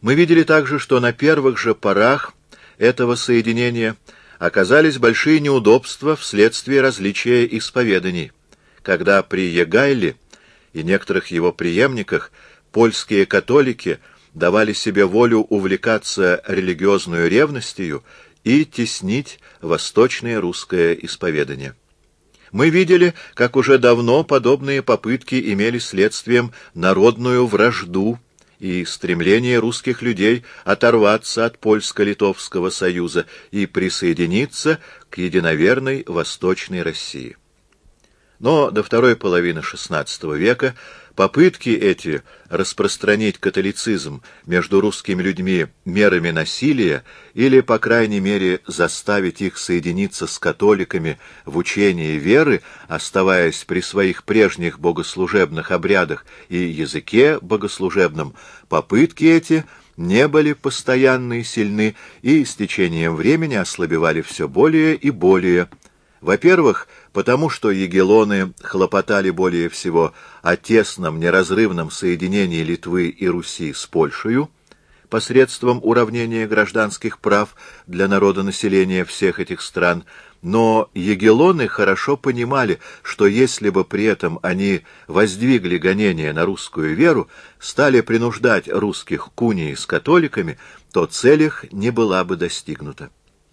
Мы видели также, что на первых же порах этого соединения оказались большие неудобства вследствие различия исповеданий, когда при Егайле и некоторых его преемниках польские католики давали себе волю увлекаться религиозной ревностью и теснить восточное русское исповедание. Мы видели, как уже давно подобные попытки имели следствием народную вражду и стремление русских людей оторваться от Польско-Литовского союза и присоединиться к единоверной Восточной России. Но до второй половины XVI века попытки эти распространить католицизм между русскими людьми мерами насилия или, по крайней мере, заставить их соединиться с католиками в учении веры, оставаясь при своих прежних богослужебных обрядах и языке богослужебном, попытки эти не были постоянны и сильны и с течением времени ослабевали все более и более. Во-первых, потому что егелоны хлопотали более всего о тесном неразрывном соединении Литвы и Руси с Польшею посредством уравнения гражданских прав для народонаселения всех этих стран, но егелоны хорошо понимали, что если бы при этом они воздвигли гонения на русскую веру, стали принуждать русских к унии с католиками, то цель их не была бы достигнута.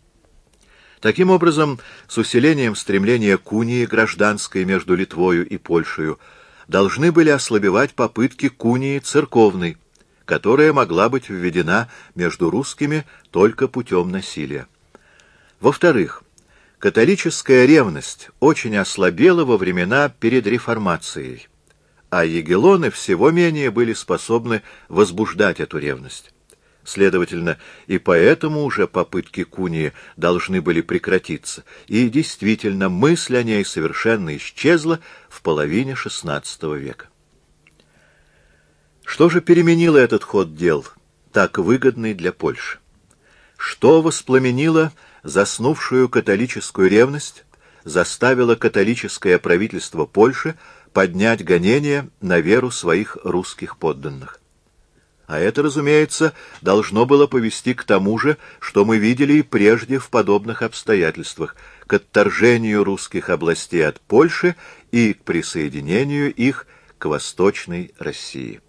Таким образом, с усилением стремления к унии гражданской между Литвою и Польшею должны были ослабевать попытки к унии церковной, которая могла быть введена между русскими только путем насилия. Во-вторых, католическая ревность очень ослабела во времена перед реформацией, а егелоны всего менее были способны возбуждать эту ревность. Следовательно, и поэтому уже попытки к унии должны были прекратиться, и действительно мысль о ней совершенно исчезла в половине XVI века. Что же переменило этот ход дел, так выгодный для Польши? Что воспламенило заснувшую католическую ревность, заставило католическое правительство Польши поднять гонения на веру своих русских подданных? А это, разумеется, должно было повести к тому же, что мы видели и прежде в подобных обстоятельствах, к отторжению русских областей от Польши и к присоединению их к Восточной России.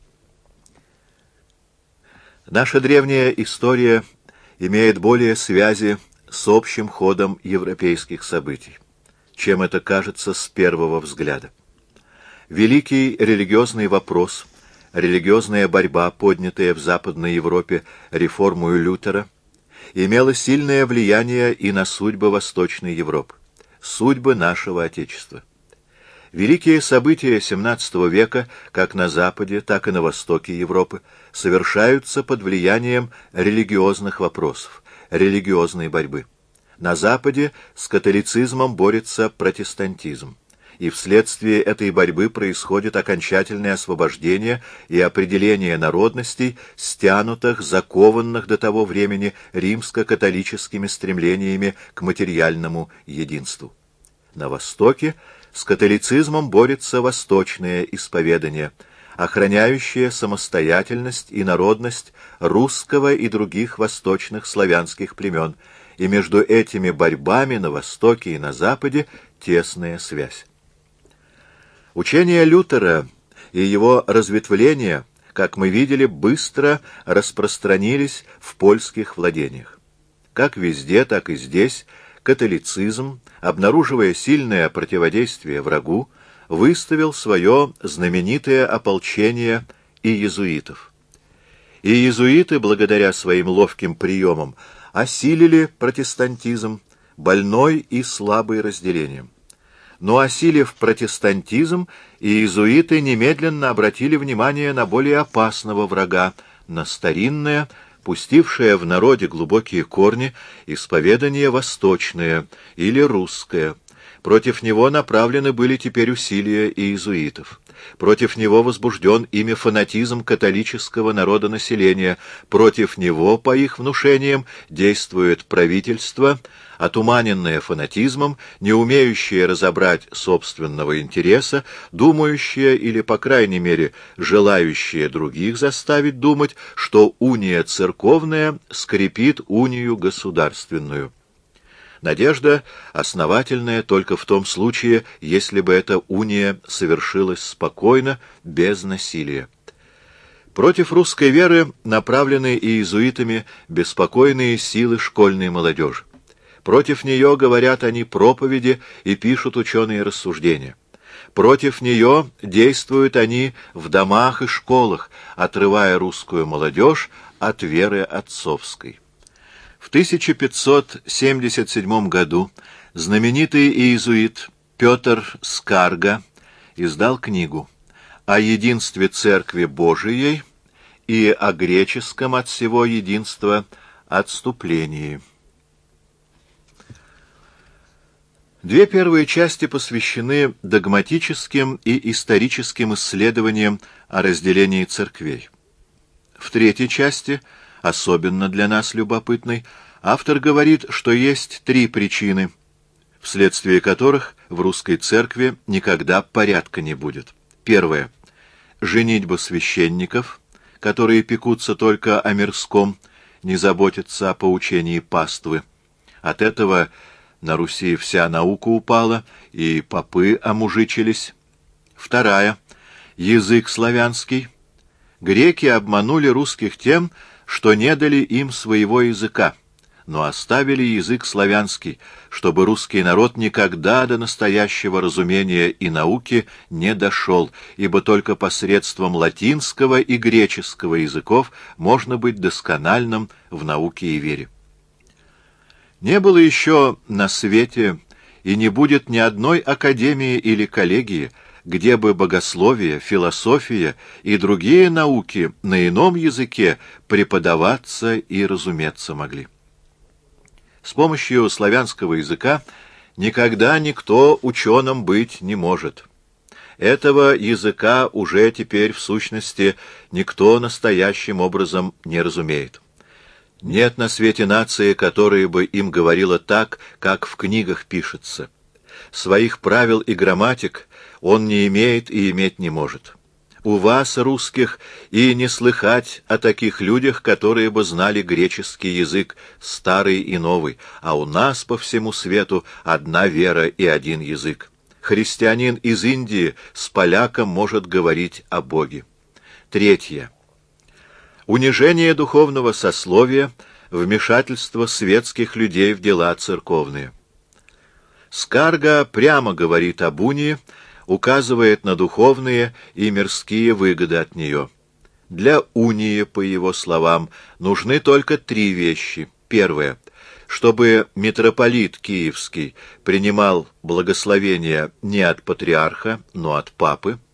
Наша древняя история имеет более связи с общим ходом европейских событий, чем это кажется с первого взгляда. Великий религиозный вопрос — религиозная борьба, поднятая в Западной Европе реформою Лютера, имела сильное влияние и на судьбы Восточной Европы, судьбы нашего Отечества. Великие события XVII века, как на Западе, так и на Востоке Европы, совершаются под влиянием религиозных вопросов, религиозной борьбы. На Западе с католицизмом борется протестантизм, и вследствие этой борьбы происходит окончательное освобождение и определение народностей, стянутых, закованных до того времени римско-католическими стремлениями к материальному единству. На Востоке с католицизмом борется восточное исповедание, охраняющее самостоятельность и народность русского и других восточных славянских племен, и между этими борьбами на Востоке и на Западе тесная связь. Учение Лютера и его разветвления, как мы видели, быстро распространились в польских владениях. Как везде, так и здесь католицизм, обнаруживая сильное противодействие врагу, выставил свое знаменитое ополчение иезуитов. И иезуиты, благодаря своим ловким приемам, осилили протестантизм, больной и слабый разделением. Но, осилив протестантизм, иезуиты немедленно обратили внимание на более опасного врага, на старинное, пустившее в народе глубокие корни, исповедание восточное или русское. Против него направлены были теперь усилия иезуитов. Против него возбужден ими фанатизм католического народонаселения. Против него, по их внушениям, действует правительство, отуманенное фанатизмом, не умеющее разобрать собственного интереса, думающее или, по крайней мере, желающее других заставить думать, что уния церковная скрепит унию государственную. Надежда основательная только в том случае, если бы эта уния совершилась спокойно, без насилия. Против русской веры направлены иезуитами беспокойные силы школьной молодежи. Против нее говорят они проповеди и пишут ученые рассуждения. Против нее действуют они в домах и школах, отрывая русскую молодежь от веры отцовской. В 1577 году знаменитый иезуит Петр Скарга издал книгу о единстве Церкви Божией и о греческом от всего единства отступлении. Две первые части посвящены догматическим и историческим исследованиям о разделении церквей. В третьей части, особенно для нас любопытной, автор говорит, что есть три причины, вследствие которых в русской церкви никогда порядка не будет. Первое — женитьба священников, которые пекутся только о мирском, не заботятся о поучении паствы. От этого на Руси вся наука упала, и попы омужичились. Вторая — язык славянский. Греки обманули русских тем, что не дали им своего языка, но оставили язык славянский, чтобы русский народ никогда до настоящего разумения и науки не дошел, ибо только посредством латинского и греческого языков можно быть доскональным в науке и вере. Не было еще на свете и не будет ни одной академии или коллегии, где бы богословие, философия и другие науки на ином языке преподаваться и разуметься могли. С помощью славянского языка никогда никто ученым быть не может. Этого языка уже теперь, в сущности, никто настоящим образом не разумеет. Нет на свете нации, которая бы им говорила так, как в книгах пишется. Своих правил и грамматик он не имеет и иметь не может. У вас, русских, и не слыхать о таких людях, которые бы знали греческий язык, старый и новый, а у нас по всему свету одна вера и один язык. Христианин из Индии с поляком может говорить о Боге. Третье. Унижение духовного сословия, вмешательство светских людей в дела церковные. Скарга прямо говорит об унии, указывает на духовные и мирские выгоды от нее. Для унии, по его словам, нужны только три вещи. Первое. Чтобы митрополит Киевский принимал благословение не от патриарха, но от папы.